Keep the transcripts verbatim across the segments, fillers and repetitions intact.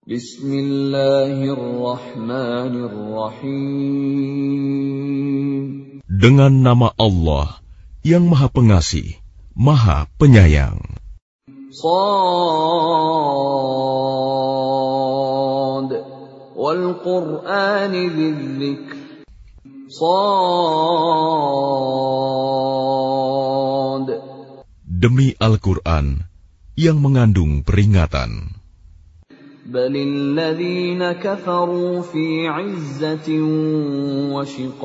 Bismillahirrahmanirrahim. Dengan nama Allah yang Maha Pengasih, Maha Penyayang. Shad wal Qur'ani dzikr. Shad. Demi Al-Quran yang mengandung peringatan. Balil ladzina kafaru fi 'izzatin wa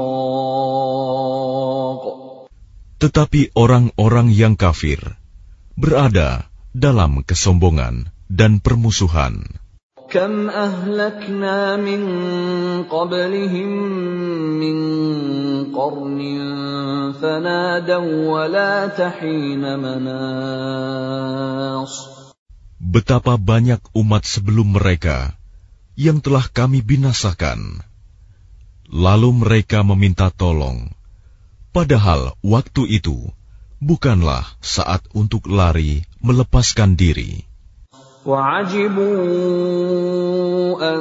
shiqaq. Tetapi orang-orang yang kafir berada dalam kesombongan dan permusuhan. Kam ahlakna min qablihim min qarnin fanadaw wa la tahina manas. Betapa banyak umat sebelum mereka yang telah kami binasakan. Lalu mereka meminta tolong, padahal waktu itu bukanlah saat untuk lari melepaskan diri. وَعَجِبُوا أَنْ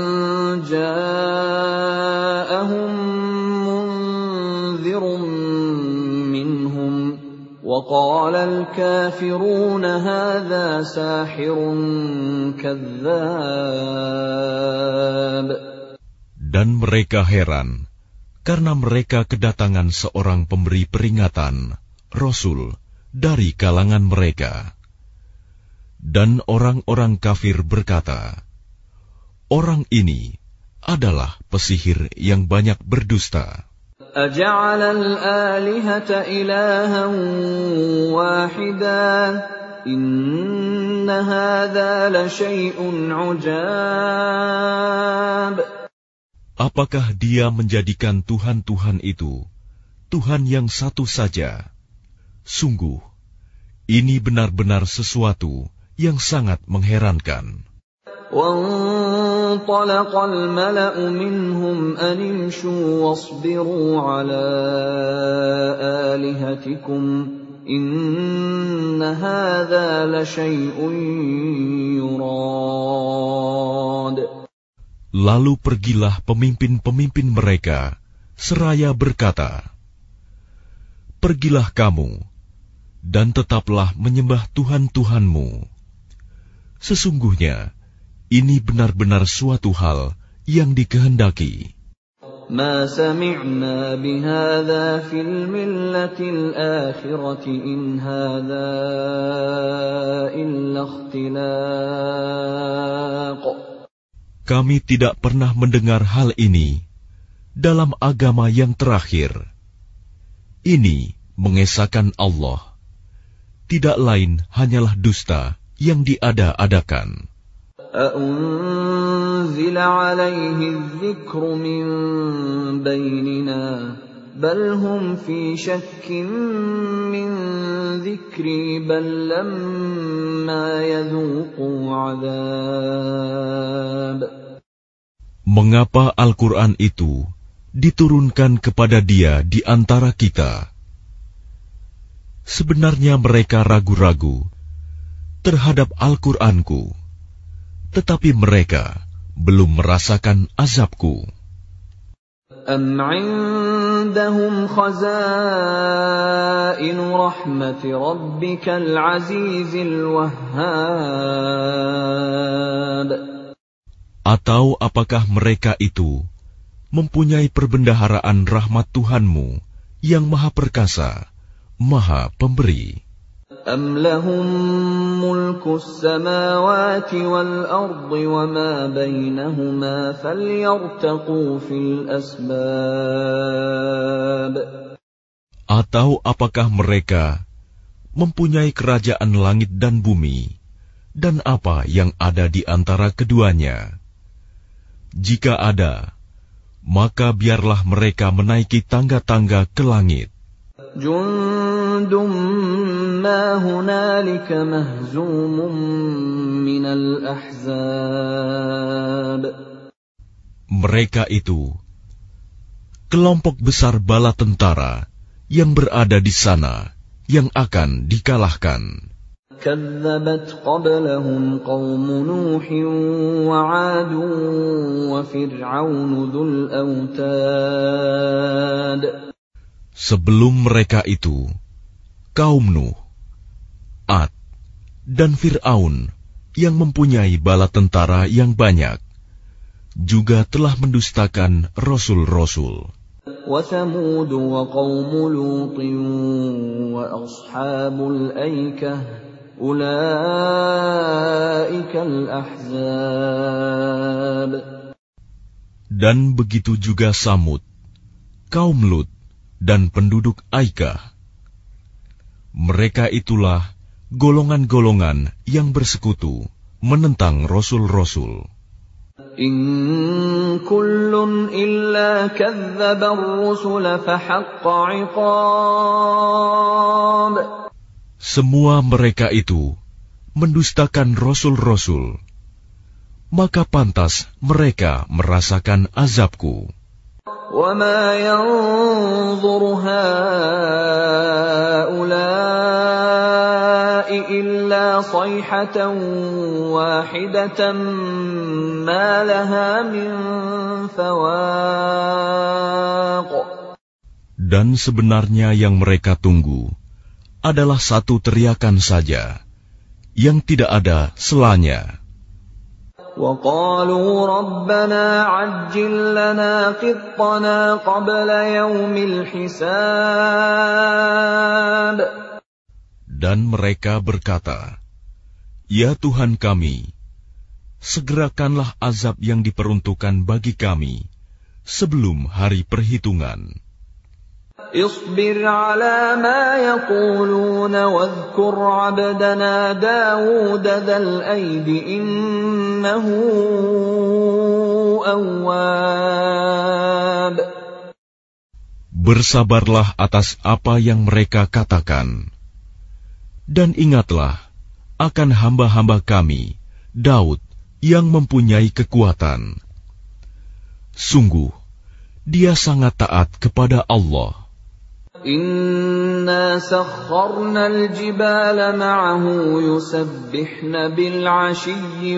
جَاءَهُمْ مُنْذِرٌ مِّنْهُمْ وَقَالَ الْكَافِرُونَ هَذَا سَاحِرٌ كَذَّابٌ. Dan mereka heran karena mereka kedatangan seorang pemberi peringatan, Rasul, dari kalangan mereka. Dan orang-orang kafir berkata, orang ini adalah pesihir yang banyak berdusta. أَجَعَلَ الْآلِهَةَ إِلَٰهًا وَاحِدًا إِنَّ هَٰذَا لَشَيْءٌ عُجَابٌ. Apakah dia menjadikan Tuhan-Tuhan itu Tuhan yang satu saja? Sungguh, ini benar-benar sesuatu yang sangat mengherankan. وَانطَلَقَ الْمَلَأُ مِنْهُمْ أَنِ امْشُوا وَاصْبِرُوا عَلَىٰ آلِهَتِكُمْ إِنَّ هَٰذَا لَشَيْءٌ يُرَادُ. Lalu pergilah pemimpin-pemimpin mereka seraya berkata, pergilah kamu dan tetaplah menyembah Tuhan-Tuhanmu. Sesungguhnya ini benar-benar suatu hal yang dikehendaki. مَا سَمِعْنَا بِهَٰذَا فِي الْمِلَّةِ الْآخِرَةِ إِنْ هَٰذَا إِلَّا اخْتِلَاقٌ. Kami tidak pernah mendengar hal ini dalam agama yang terakhir. Ini mengesahkan Allah. Tidak lain hanyalah dusta yang diada-adakan. أَأُنزِلَ عَلَيْهِ الذِّكْرُ مِن بَيْنِنَا بَلْ هُمْ فِي شَكٍّ مِّن ذِكْرِي بَل لَّمَّا يَذُوقُوا عَذَابِ. Mengapa Al-Quran itu diturunkan kepada dia di antara kita? Sebenarnya mereka ragu-ragu terhadap Al-Quranku, tetapi mereka belum merasakan azabku. أَمْ عِندَهُمْ خَزَائِنُ رَحْمَةِ رَبِّكَ الْعَزِيزِ الْوَهَّابِ. Atau apakah mereka itu mempunyai perbendaharaan rahmat Tuhanmu yang Maha Perkasa, Maha Pemberi? أَمْ لَهُم مُّلْكُ السَّمَاوَاتِ وَالْأَرْضِ وَمَا بَيْنَهُمَا فَلْيَرْتَقُوا فِي الْأَسْبَابِ. Atau apakah mereka mempunyai kerajaan langit dan bumi, dan apa yang ada di antara keduanya? Jika ada, maka biarlah mereka menaiki tangga-tangga ke langit. Jundum ma hunalika mahzumun minal ahzab. Mereka itu kelompok besar bala tentara yang berada di sana yang akan dikalahkan. كذبت قبلهم قوم نوح وعاد وفرعون ذو الأوتاد. Sebelum mereka itu, kaum Nuh, Ad, dan Fir'aun yang mempunyai bala tentara yang banyak, juga telah mendustakan rasul-rasul. وثمود وقوم لوط وأصحاب الأيكة أولئك الأحزاب. Dan begitu juga Samud, kaum Lut, dan penduduk Aikah. Mereka itulah golongan-golongan yang bersekutu menentang rasul-rasul. In kullun illa kadzdzaba ar-rusula fahaqqa 'iqab. Semua mereka itu mendustakan rasul-rasul, maka pantas mereka merasakan azabku. Wa ma yanzuru haula'i illa sayhatan wahidatan ma laha min fawaq. Dan sebenarnya yang mereka tunggu adalah satu teriakan saja, yang tidak ada selanya. وَقَالُوا رَبَّنَا عَجِّل لَّنَا قِطَّنَا قَبْلَ يَوْمِ الْحِسَابِ. Dan mereka berkata, Ya Tuhan kami, segerakanlah azab yang diperuntukkan bagi kami sebelum hari perhitungan. اصبر على ما يقولون واذكر عبدنا داود ذا الأيد إنه أواب. Bersabarlah atas apa yang mereka katakan, dan ingatlah akan hamba-hamba kami, Daud, yang mempunyai kekuatan. Sungguh, dia sangat taat kepada Allah. Inna sakharna al-jibala ma'ahu yusabbihna bil-'ashiyyi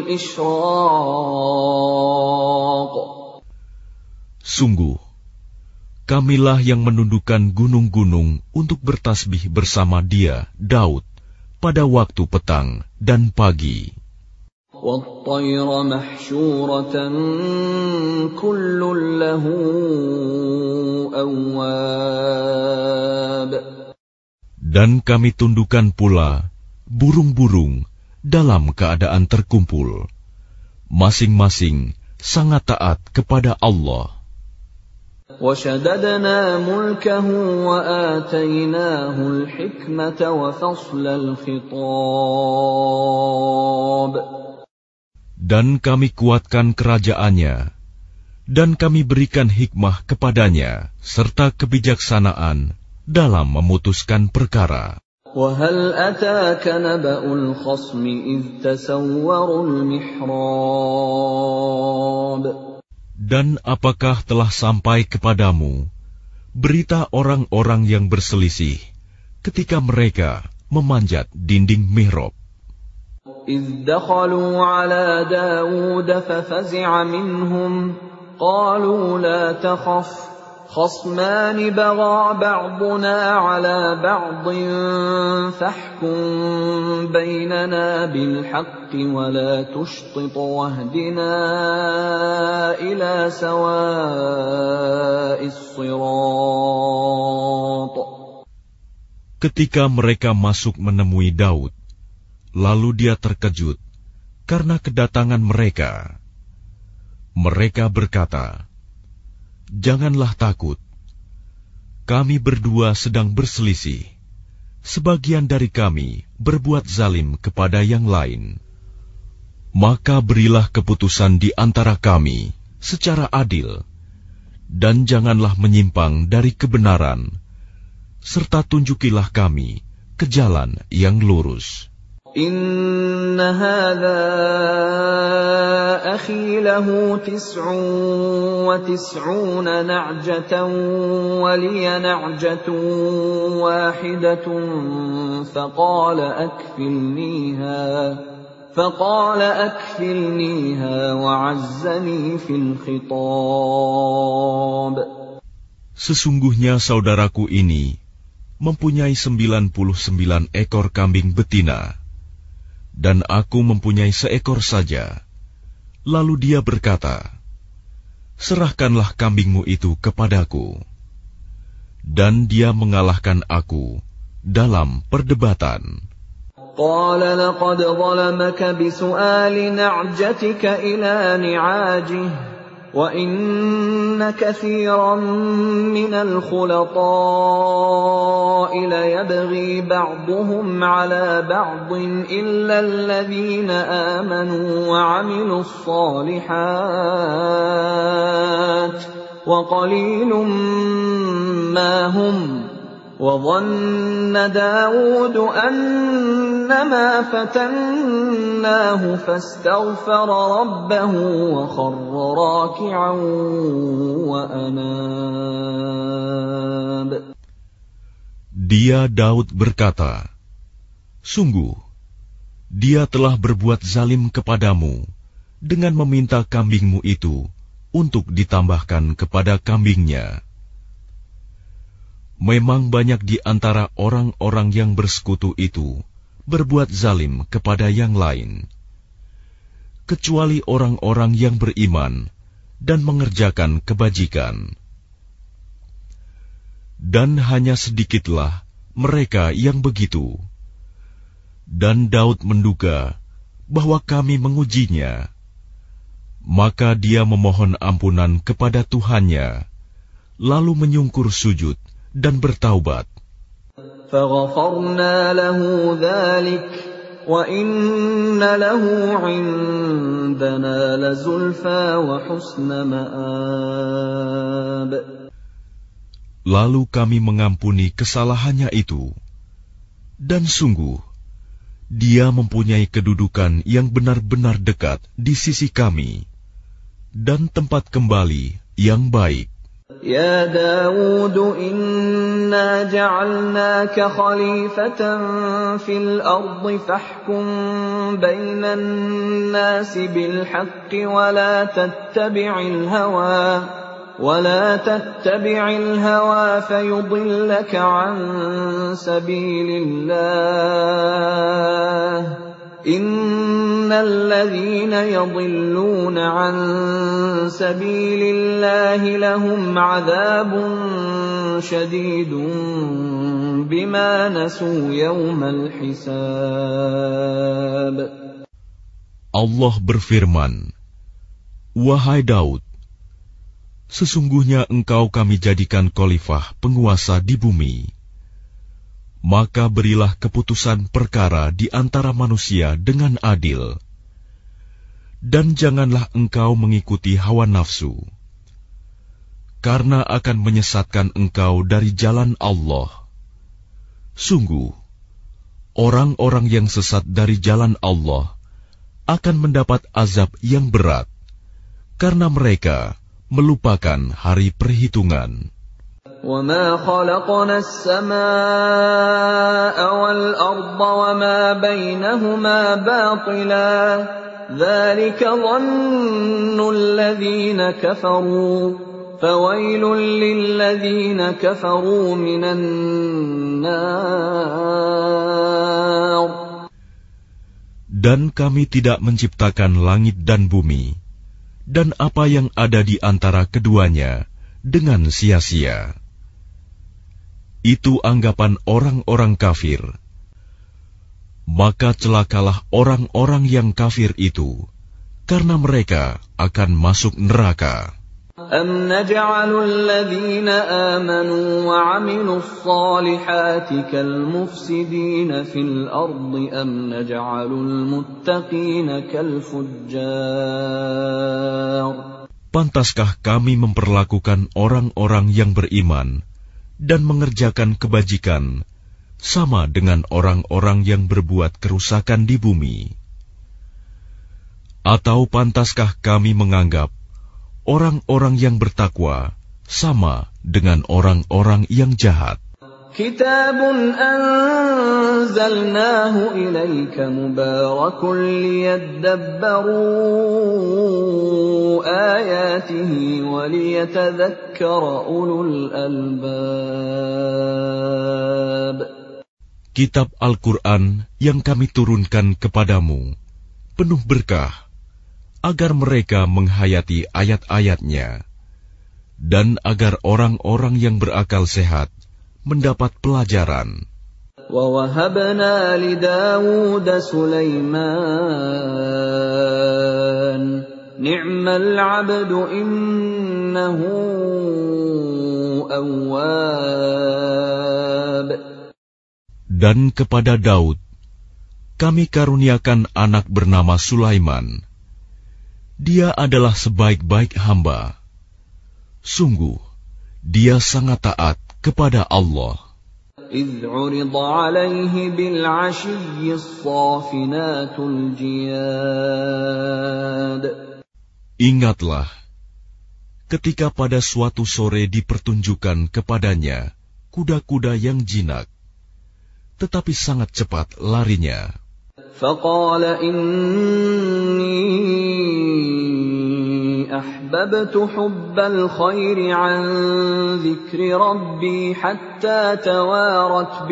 wal-ishraq. Sungguh, kamilah yang menundukkan gunung-gunung untuk bertasbih bersama dia, Daud, pada waktu petang dan pagi. وَالطَّيْرَ مَحْشُورَةً كُلٌّ لَّهُ أَوَّابٌ. Dan kami tundukkan pula burung-burung dalam keadaan terkumpul, masing-masing sangat taat kepada Allah. وَشَدَدْنَا مُلْكَهُ وَآتَيْنَاهُ الْحِكْمَةَ وَفَصْلَ الْخِطَابِ. Dan kami kuatkan kerajaannya, dan kami berikan hikmah kepadanya, serta kebijaksanaan dalam memutuskan perkara. وَهَلْ أَتَاكَ نَبَأُ الْخَصْمِ إِذْ تَسَوَّرُوا الْمِحْرَابَ. Dan apakah telah sampai kepadamu berita orang-orang yang berselisih ketika mereka memanjat dinding mihrab? إِذْ دَخَلُوا عَلَى دَاوُودَ فَفَزِعَ مِنْهُمْ قَالُوا لَا تَخَفْ خَصْمَانِ بَغَىٰ بَعْضُنَا عَلَى بَعْضٍ فَاحْكُم بَيْنَنَا بِالْحَقِّ وَلَا تُشْطِطْ وَاهْدِنَا إِلَىٰ سَوَاءِ الصِّرَاطِ. Ketika mereka masuk menemui Daud, lalu dia terkejut karena kedatangan mereka. Mereka berkata, Janganlah takut, kami berdua sedang berselisih. Sebagian dari kami berbuat zalim kepada yang lain. Maka berilah keputusan di antara kami secara adil, dan janganlah menyimpang dari kebenaran, serta tunjukilah kami ke jalan yang lurus. إِنَّ هَذَا أخي له تسع وتسعون نعجة ولي نعجة واحدة فقال أكفلنيها فقال أكفلنيها وعزني في الخطاب. Sesungguhnya saudaraku ini mempunyai sembilan puluh sembilan ekor kambing betina, dan aku mempunyai seekor saja. Lalu dia berkata, serahkanlah kambingmu itu kepadaku. Dan dia mengalahkan aku dalam perdebatan. قال لقد ظلمك بسؤال نعجتك إلى نعاجه وَإِنَّ كَثِيرًا مِنَ الْخُلَطَاءِ لَيَبْغِي بَعْضُهُمْ عَلَى بَعْضٍ إِلَّا الَّذِينَ آمَنُوا وَعَمِلُوا الصَّالِحَاتِ وَقَلِيلٌ مَّا هُمْ وَظَنَّ دَاوُودُ أَنَّمَا فَتَنَّاهُ فَاسْتَغْفَرَ رَبَّهُ وَخَرَّ رَاكِعًا وَأَنَابَ. Dia Daud berkata, sungguh, dia telah berbuat zalim kepadamu dengan meminta kambingmu itu untuk ditambahkan kepada kambingnya. Memang banyak di antara orang-orang yang bersekutu itu berbuat zalim kepada yang lain, kecuali orang-orang yang beriman dan mengerjakan kebajikan. Dan hanya sedikitlah mereka yang begitu. Dan Daud menduga bahwa kami mengujinya. Maka dia memohon ampunan kepada Tuhannya, lalu menyungkur sujud dan bertaubat. فَغَفَرْنَا لَهُ ذَلِكَ وَإِنَّ لَهُ عِندَنَا لَزُلْفَىٰ وَحُسْنَ مَآبٍ. Lalu kami mengampuni kesalahannya itu, dan sungguh, dia mempunyai kedudukan yang benar-benar dekat di sisi kami, dan tempat kembali yang baik. يا داود إنا جعلناك خليفة في الأرض فاحكم بين الناس بالحق ولا تتبع الهوى ولا تتبع الهوى فيضلك عن سبيل الله إن الذين يضلون عن سبيل الله لهم عذاب شديد بما نسوا يوم الحساب. Allah berfirman, wahai Daud, sesungguhnya engkau kami jadikan khalifah penguasa di bumi. Maka berilah keputusan perkara di antara manusia dengan adil. Dan janganlah engkau mengikuti hawa nafsu, karena akan menyesatkan engkau dari jalan Allah. Sungguh, orang-orang yang sesat dari jalan Allah akan mendapat azab yang berat, karena mereka melupakan hari perhitungan. وَمَا خَلَقْنَا السَّمَاءَ وَالْأَرْضَ وَمَا بَيْنَهُمَا بَاطِلًا ذَلِكَ ظَنُّ الَّذِينَ كَفَرُوا فَوَيْلٌ لِّلَّذِينَ كَفَرُوا مِنَ النَّارِ. Dan kami tidak menciptakan langit dan bumi, dan apa yang ada di antara keduanya dengan sia-sia. Itu anggapan orang-orang kafir. Maka celakalah orang-orang yang kafir itu, karena mereka akan masuk neraka. أَمْ نَجْعَلُ الَّذِينَ آمَنُوا وَعَمِلُوا الصَّالِحَاتِ كَالْمُفْسِدِينَ فِي الْأَرْضِ أَمْ نَجْعَلُ الْمُتَّقِينَ كَالْفُجَّارِ. Pantaskah kami memperlakukan orang-orang yang beriman dan mengerjakan kebajikan sama dengan orang-orang yang berbuat kerusakan di bumi? Atau pantaskah kami menganggap orang-orang yang bertakwa sama dengan orang-orang yang jahat? Kitabun anzalnahu ilaika mubarakun liyadabbaru ayatihi wa liyatadhakkara ulul albab. Kitab Al-Quran yang kami turunkan kepadamu penuh berkah, agar mereka menghayati ayat-ayatnya, dan agar orang-orang yang berakal sehat mendapat pelajaran. وَوَهَبْنَا لِدَاوُودَ سُلَيْمَانَ نِعْمَ الْعَبْدُ إِنَّهُ أَوَّابٌ. Dan kepada Daud kami karuniakan anak bernama Sulaiman. Dia adalah sebaik-baik hamba. Sungguh, dia sangat taat kepada Allah. إِذْ عُرِضَ عَلَيْهِ بِالْعَشِيِّ الصَّافِنَاتُ الْجِيَادُ. Ingatlah, ketika pada suatu sore dipertunjukkan kepadanya kuda-kuda yang jinak, tetapi sangat cepat larinya. فَقَالَ إِنِّي أَحْبَبْتُ حُبَّ الْخَيْرِ عَنْ ذِكْرِ رَبِّي حَتَّى تَوَارَتْ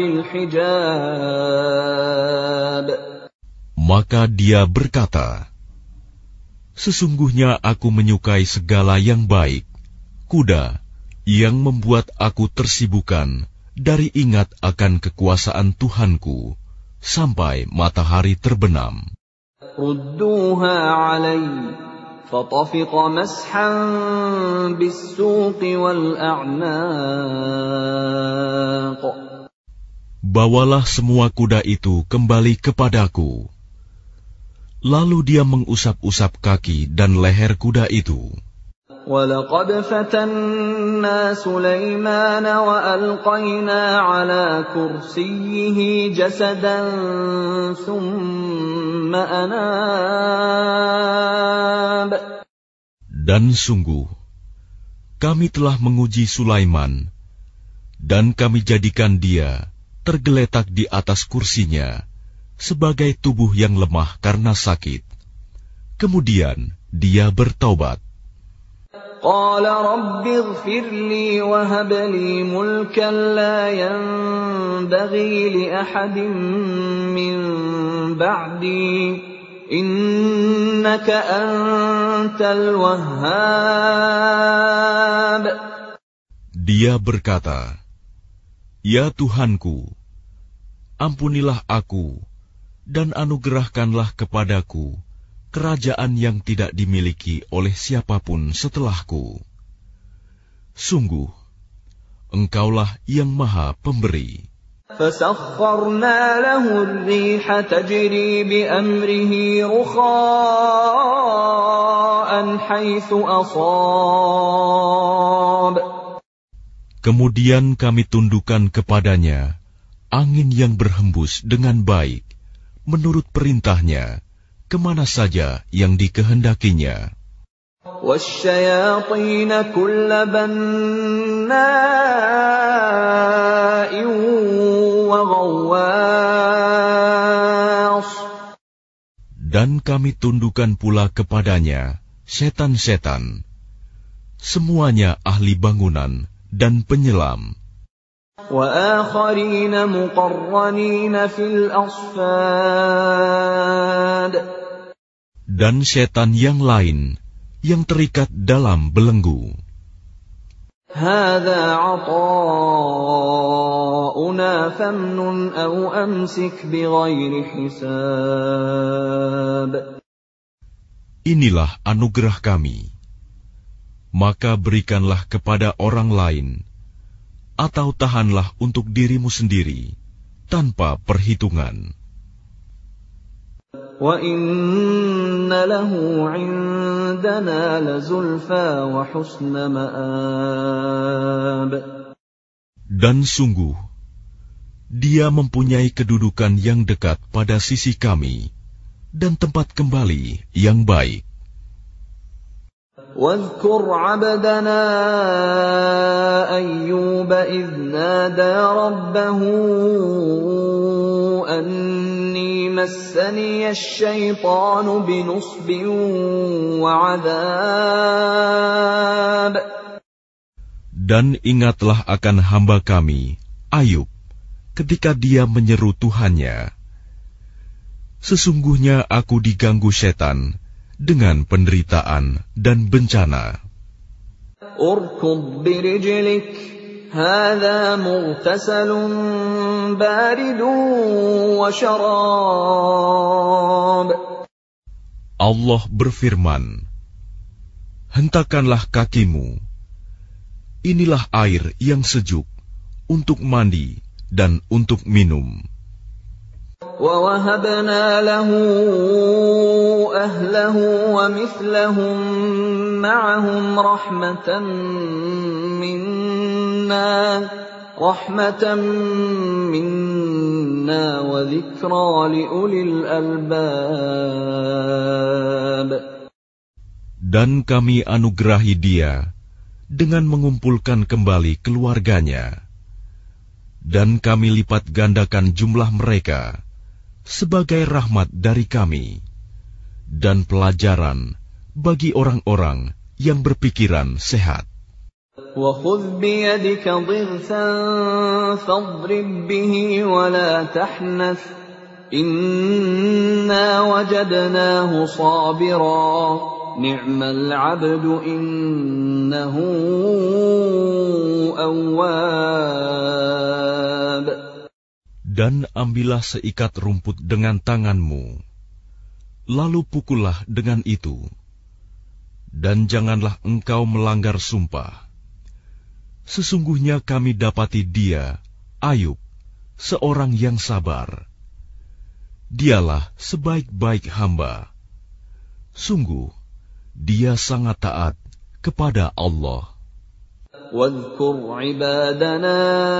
بِالْحِجَابِ. Maka dia berkata, sesungguhnya aku menyukai segala yang baik, kuda yang membuat aku tersibukkan dari ingat akan kekuasaan Tuhanku sampai matahari terbenam. رُدُّوهَا عَلَيَّ فَطَفِقَ مَسْحًا بِالسُّوقِ وَالْأَعْنَاقِ. Bawalah semua kuda itu kembali kepadaku. Lalu dia mengusap-usap kaki dan leher kuda itu. وَلَقَدْ فَتَنَّا سُلَيْمَانَ وَأَلْقَيْنَا عَلَى كُرْسِيِّهِ جَسَدًا ثُمَّ أَنَابَ. Dan sungguh, kami telah menguji Sulaiman, dan kami jadikan dia tergeletak di atas kursinya sebagai tubuh yang lemah karena sakit. Kemudian dia bertaubat. قال رب اغفر لي وهب لي ملكا لا ينبغي لأحد من بعدي إنك أنت الوهاب. Dia berkata, Ya Tuhanku, ampunilah aku dan anugerahkanlah kepadaku kerajaan yang tidak dimiliki oleh siapapun setelahku. Sungguh, Engkaulah yang Maha Pemberi. فَسَخَّرْنَا لَهُ الرِّيحَ تَجْرِي بِأَمْرِهِ رُخَاءً حَيْثُ أَصَابَ. Kemudian kami tundukkan kepadanya angin yang berhembus dengan baik, menurut perintahnya, kemana saja yang dikehendakinya. وَالشَّيَاطِينَ كُلَّ بَنَّاءٍ وَغَوَّاصٍ. Dan kami tundukkan pula kepadanya setan-setan, semuanya ahli bangunan dan penyelam. وَآخَرِينَ مُقَرَّنِينَ فِي الْأَصْفَادِ. Dan setan yang lain yang terikat dalam belenggu. هَذَا عَطَاؤُنَا فَامْنُنْ أَوْ أَمْسِكْ بِغَيْرِ حِسَابٍ. Inilah anugerah kami, maka berikanlah kepada orang lain, atau tahanlah untuk dirimu sendiri, tanpa perhitungan. وَإِنَّ لَهُ عِندَنَا لَزُلْفَىٰ وَحُسْنَ مَآبٍ. Dan sungguh, dia mempunyai kedudukan yang dekat pada sisi kami, dan tempat kembali yang baik. واذكر عبدنا أيوب إذ نادى ربه أني مسني الشيطان بنصب وعذاب. Dan ingatlah akan hamba kami, Ayub, ketika dia menyeru Tuhannya, sesungguhnya aku diganggu setan dengan penderitaan dan bencana. Urkud birijlik, hadha mughtasalun baridun wa syarab. Allah berfirman, hentakkanlah kakimu, inilah air yang sejuk untuk mandi dan untuk minum. وَوَهَبْنَا لَهُ أَهْلَهُ وَمِثْلَهُم مَّعَهُمْ رَحْمَةً مِّنَّا رَحْمَةً مِّنَّا وَذِكْرَىٰ لِأُولِي الْأَلْبَابِ. Dan kami anugerahi dia dengan mengumpulkan kembali keluarganya, dan kami lipat gandakan jumlah mereka sebagai rahmat dari kami dan pelajaran bagi orang-orang yang berpikiran sehat. وَخُذْ بِيَدِكَ ضِغْثًا فَاضْرِب بِّهِ وَلَا تَحْنَثْ إِنَّا وَجَدْنَاهُ صَابِرًا نِعْمَ الْعَبْدُ إِنَّهُ أَوَّابٌ. Dan ambillah seikat rumput dengan tanganmu, lalu pukullah dengan itu, dan janganlah engkau melanggar sumpah. Sesungguhnya kami dapati dia, Ayub, seorang yang sabar. Dialah sebaik-baik hamba. Sungguh, dia sangat taat kepada Allah. واذكر عبادنا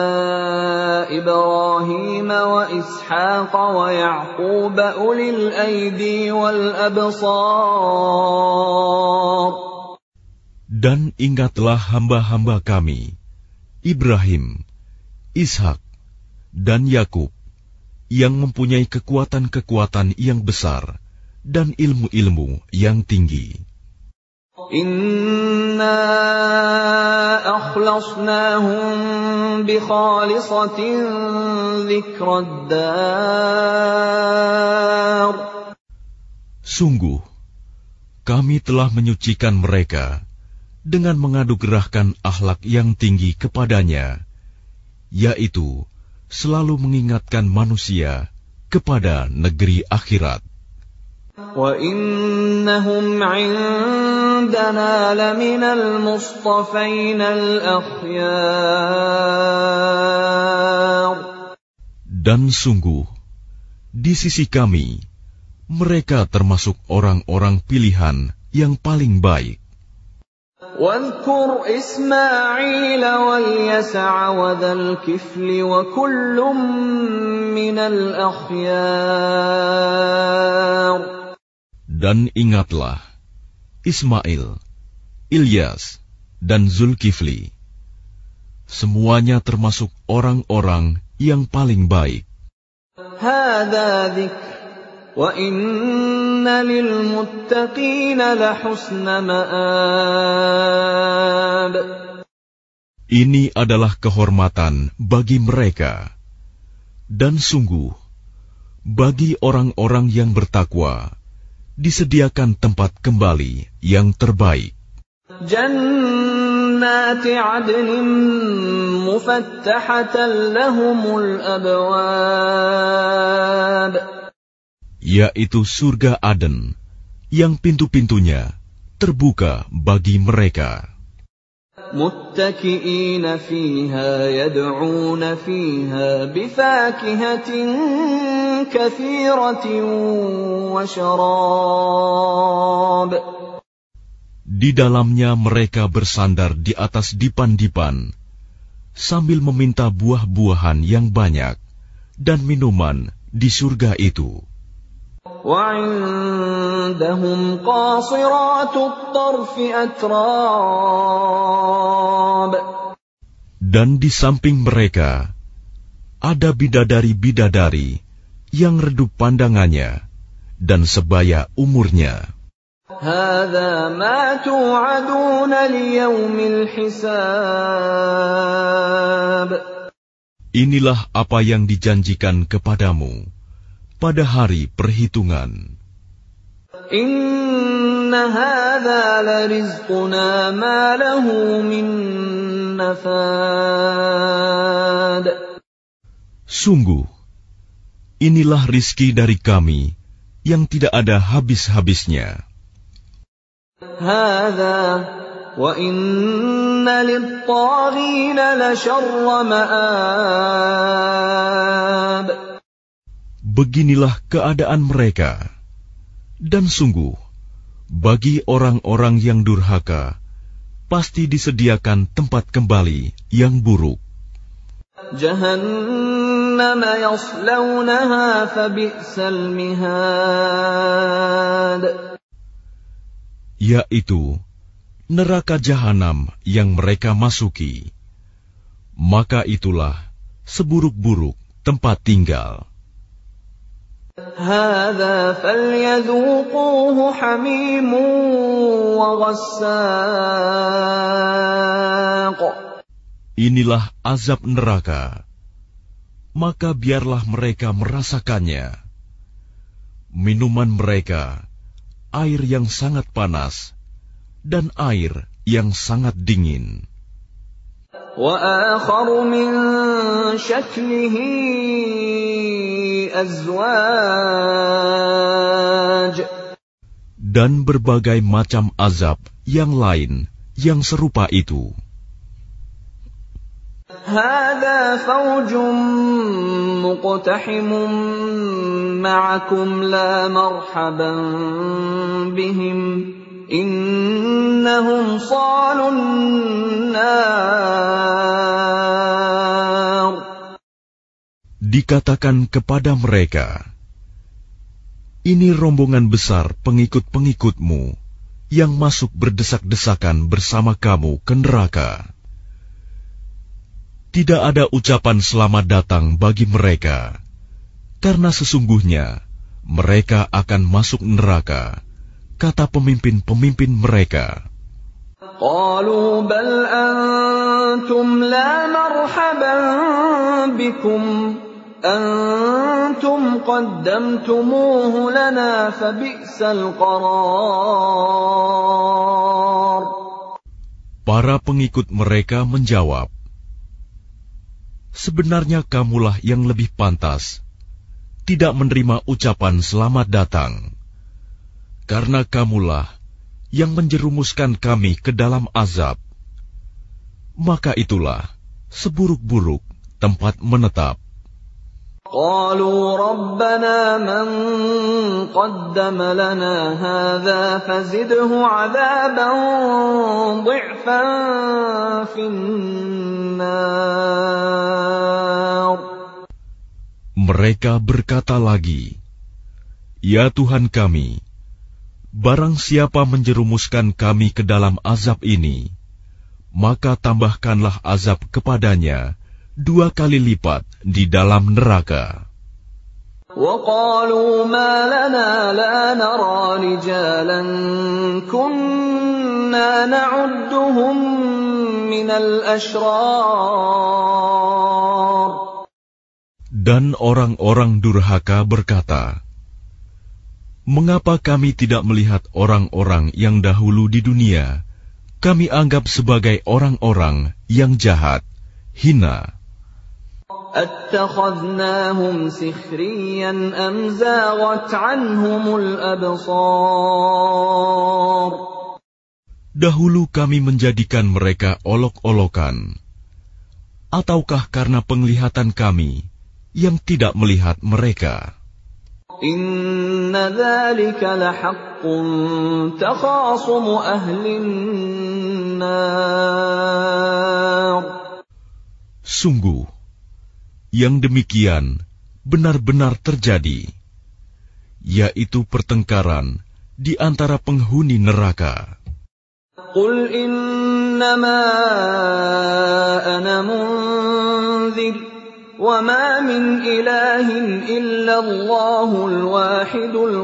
إبراهيم وإسحاق ويعقوب أولي الأيدي والأبصار. Dan ingatlah hamba-hamba kami, Ibrahim, Ishak, dan Yakub, yang mempunyai kekuatan-kekuatan yang besar dan ilmu-ilmu yang tinggi. Inna akhlasnahum bi khalisatin dzikrad dar. Sungguh, kami telah menyucikan mereka dengan mengadugerahkan akhlak yang tinggi kepadanya, yaitu selalu mengingatkan manusia kepada negeri akhirat. Wa innahum 'indana laminal mustafainal akhyar. Dan sungguh, di sisi kami, mereka termasuk orang-orang pilihan yang paling baik. واذكر إسماعيل واليسع وذا الكفل وكل من الأخيار. Dan ingatlah Ismail, Ilyas, dan Zulkifli. Semuanya termasuk orang-orang yang paling baik. هذا ذكر وَإِنَّ لِلْمُتَّقِينَ لَحُسْنَ مَآبٍ. Ini adalah kehormatan bagi mereka, dan sungguh bagi orang-orang yang bertakwa disediakan tempat kembali yang terbaik. Jannati 'adnin mufattahatan lahumul abwab. Yaitu surga Aden, yang pintu-pintunya terbuka bagi mereka. Muttaki'ina fiha yad'una fiha bifakihatin katsiratin wa syarab. Di dalamnya mereka bersandar di atas dipan-dipan, sambil meminta buah-buahan yang banyak dan minuman di surga itu. وعندهم قاصرات الطرف أتراب. Dan di samping mereka ada bidadari-bidadari yang redup pandangannya dan sebaya umurnya. هذا ما توعدون ليوم الحساب. Inilah apa yang dijanjikan kepadamu pada hari perhitungan. Inna hadza larizquna ma lahu min nafad. Sungguh, inilah rizki dari kami yang tidak ada habis-habisnya. Hadza wa inna lit-taghina la syarra ma'ab. Beginilah keadaan mereka, dan sungguh bagi orang-orang yang durhaka pasti disediakan tempat kembali yang buruk. Jahannam yaslawnaha fabi'sal mihad. Yaitu neraka jahanam yang mereka masuki, maka itulah seburuk-buruk tempat tinggal. هذا فليذوقوه حميم وغساق. Inilah azab neraka, maka biarlah mereka merasakannya. Minuman mereka air yang sangat panas dan air yang sangat dingin. وآخر من شكله أزواج. Dan berbagai macam azab yang lain yang serupa itu. هذا فوج مقتحم معكم لا مرحبا بهم إنهم صالوا النار. Dikatakan kepada mereka, ini rombongan besar pengikut-pengikutmu yang masuk berdesak-desakan bersama kamu ke neraka. Tidak ada ucapan selamat datang bagi mereka, karena sesungguhnya mereka akan masuk neraka, kata pemimpin-pemimpin mereka. Qalu bal antum la marhaban bikum antum qaddamtumuhu lana fabi'sal qarar. Para pengikut mereka menjawab, sebenarnya kamulah yang lebih pantas tidak menerima ucapan selamat datang, karena kamulah yang menjerumuskan kami ke dalam azab. Maka itulah seburuk-buruk tempat menetap. Qalu rabbana man qaddama lana hadha fazidhu 'adaban dhi'fan fin-nar. Mereka berkata lagi, ya Tuhan kami, barang siapa menjerumuskan kami ke dalam azab ini, maka tambahkanlah azab kepadanya dua kali lipat di dalam neraka. وَقَالُوا مَا لَنَا لَا نَرَى رِجَالًا كُنَّا نَعُدُّهُمْ مِنَ الْأَشْرَارِ. Dan orang-orang durhaka berkata, mengapa kami tidak melihat orang-orang yang dahulu di dunia kami anggap sebagai orang-orang yang jahat, hina? أَتَّخَذْنَاهُمْ سِخْرِيًّا أَمْ زَاغَتْ عَنْهُمُ الْأَبْصَارُ. Dahulu kami menjadikan mereka olok-olokan, ataukah karena penglihatan kami yang tidak melihat mereka? Inna dzalika lahaqqun takhasumu ahlin nar. Sungguh, yang demikian benar-benar terjadi, yaitu pertengkaran di antara penghuni neraka. Qul innama ana munzir wa ma min ilahin illa Allahul wahidul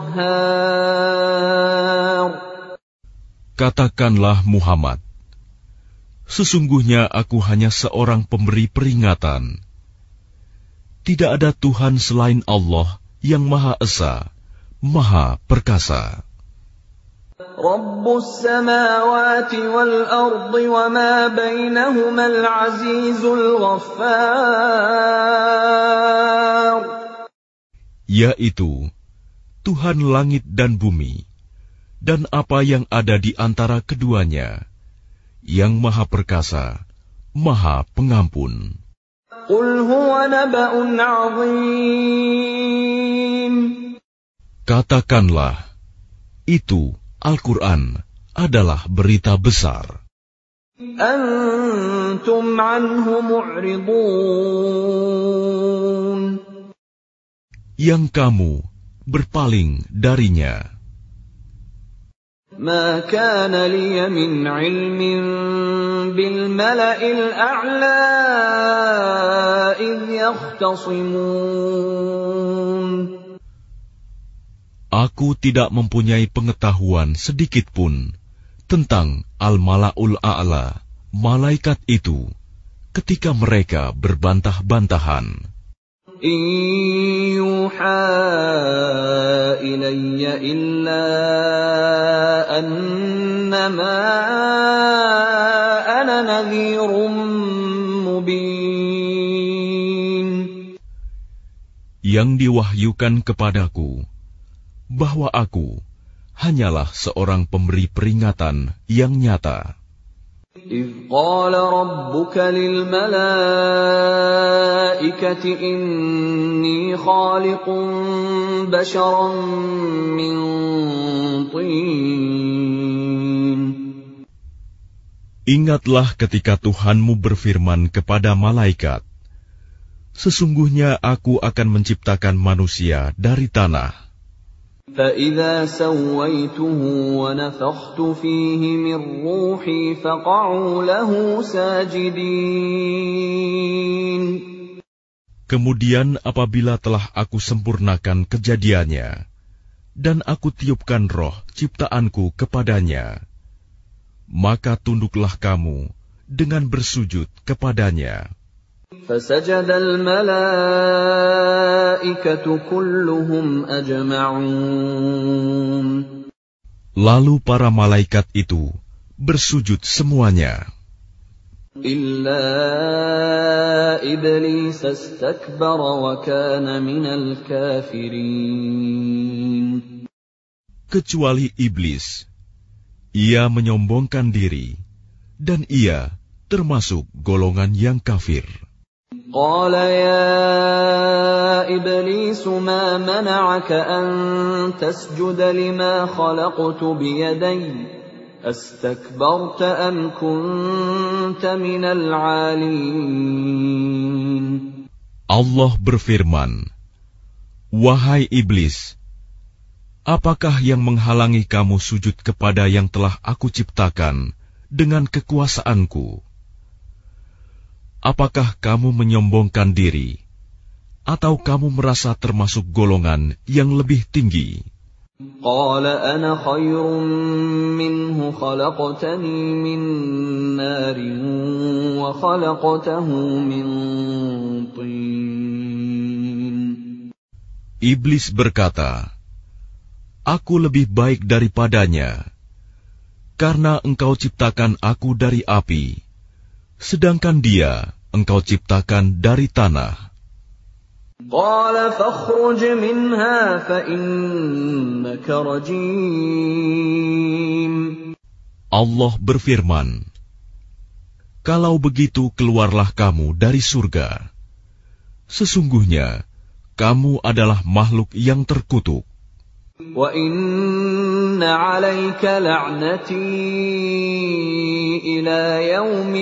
qahhar. Katakanlah Muhammad, sesungguhnya aku hanya seorang pemberi peringatan. Tidak ada Tuhan selain Allah yang Maha Esa, Maha Perkasa. Rabbus samawati wal ardi wa ma bainahumal azizul ghaffar. Yaitu Tuhan langit dan bumi, dan apa yang ada di antara keduanya, yang Maha Perkasa, Maha Pengampun. Qul huwa naba'un 'azim. Katakanlah, itu Al-Quran adalah berita besar. Antum anhu mu'ridun. Yang kamu berpaling darinya. ما كان لي من علم بالملأ الأعلى إذ يختصمون. Aku tidak mempunyai pengetahuan sedikit pun tentang Al-Mala'ul A'la, malaikat itu, ketika mereka berbantah-bantahan. إن يوحى إلي إلا أنما أنا نذير مبين. Yang diwahyukan kepadaku bahwa aku hanyalah seorang pemberi peringatan yang nyata. إذ قال ربك للملائكة إني خالق بشرا من طين. Ingatlah ketika Tuhanmu berfirman kepada malaikat, sesungguhnya aku akan menciptakan manusia dari tanah. فَإِذَا سَوَّيْتُهُ وَنَفَخْتُ فِيهِ مِنْ رُوحِي فَقَعُوا لَهُ سَاجِدِينَ. Kemudian apabila telah aku sempurnakan kejadiannya, dan aku tiupkan roh ciptaanku kepadanya, maka tunduklah kamu dengan bersujud kepadanya. فَسَجَدَ الْمَلَائِكَةُ كُلُّهُمْ أَجْمَعُونَ. Lalu para malaikat itu bersujud semuanya. إِلَّا إِبْلِيسَ اسْتَكْبَرَ وَكَانَ مِنَ الْكَافِرِينَ. Kecuali iblis, ia menyombongkan diri, dan ia termasuk golongan yang kafir. قال يا إبليس ما منعك أن تسجد لما خلقت بيدي أستكبرت أم كنت من العالين. Allah berfirman, wahai iblis, apakah yang menghalangi kamu sujud kepada yang telah aku ciptakan dengan kekuasaanku? Apakah kamu menyombongkan diri, atau kamu merasa termasuk golongan yang lebih tinggi? قال أنا خير منه خلقتني من نار وخلقته من طين. Iblis berkata, aku lebih baik daripadanya, karena engkau ciptakan aku dari api, sedangkan dia engkau ciptakan dari tanah. قال فاخرج منها فإنك رجيم. Allah berfirman, kalau begitu keluarlah kamu dari surga. Sesungguhnya kamu adalah makhluk yang terkutuk. وَإِنَّ عَلَيْكَ لَعْنَتِي إِلَى يَوْمِ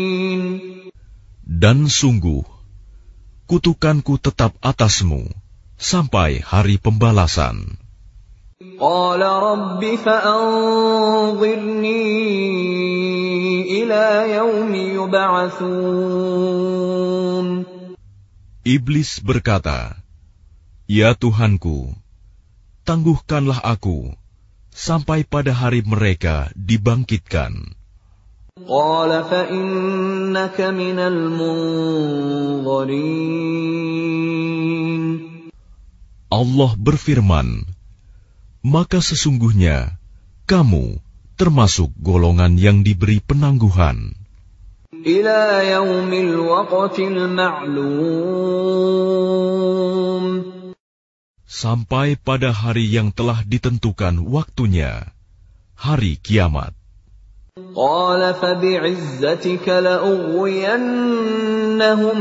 الدِّينِ. Dan sungguh, kutukanku tetap atasmu sampai hari pembalasan. قال رب فأنظرني إلى يوم يبعثون. Iblis berkata, "Ya Tuhanku, tangguhkanlah aku sampai pada hari mereka dibangkitkan." قال فإنك من المنظرين. Allah berfirman, "Maka sesungguhnya kamu termasuk golongan yang diberi penangguhan إلى يوم الوقت المعلوم. sampai pada hari yang telah ditentukan waktunya, hari kiamat." قال فبعزتك لأغوينهم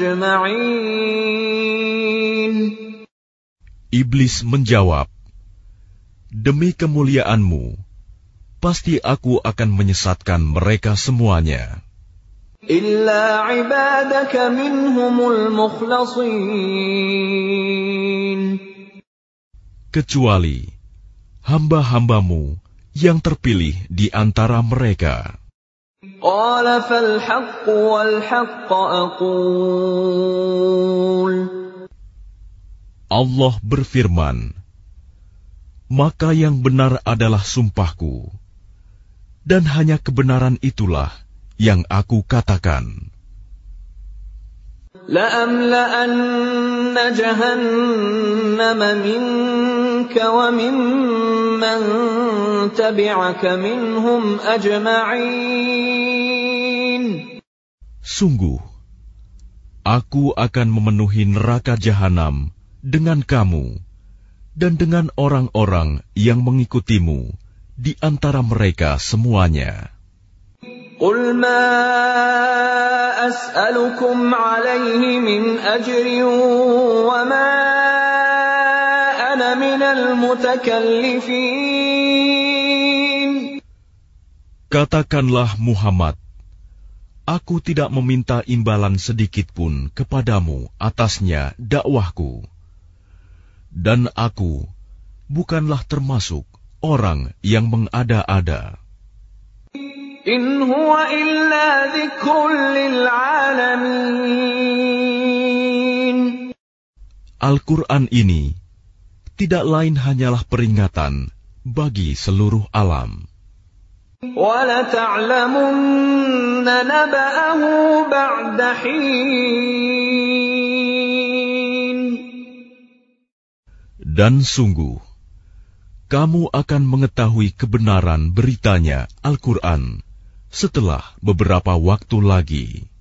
أجمعين. Iblis menjawab, "Demi kemuliaanmu, pasti aku akan menyesatkan mereka semuanya, إلا عبادك منهم المخلصين. kecuali hamba-hambamu yang terpilih di antara mereka." قال فالحق والحق أقول. Allah berfirman, "Maka yang benar adalah sumpahku, dan hanya kebenaran itulah yang aku katakan. لأملأن جهنم منك وممن تبعك منهم أجمعين. Sungguh, aku akan memenuhi neraka jahanam dengan kamu dan dengan orang-orang yang mengikutimu di antara mereka semuanya. قل ما أسألكم عليه من أجر وما أنا من المتكلفين. Katakanlah Muhammad, aku tidak meminta imbalan sedikit pun kepadamu atasnya dakwahku, dan aku bukanlah termasuk orang yang mengada-ada. إن هو إلا ذكر للعالمين. Al-Quran ini tidak lain hanyalah peringatan bagi seluruh alam. وَلَتَعْلَمُنَّ نَبَأَهُ بَعْدَ حِينٍ. Dan sungguh, kamu akan mengetahui kebenaran beritanya Al-Quran setelah beberapa waktu lagi.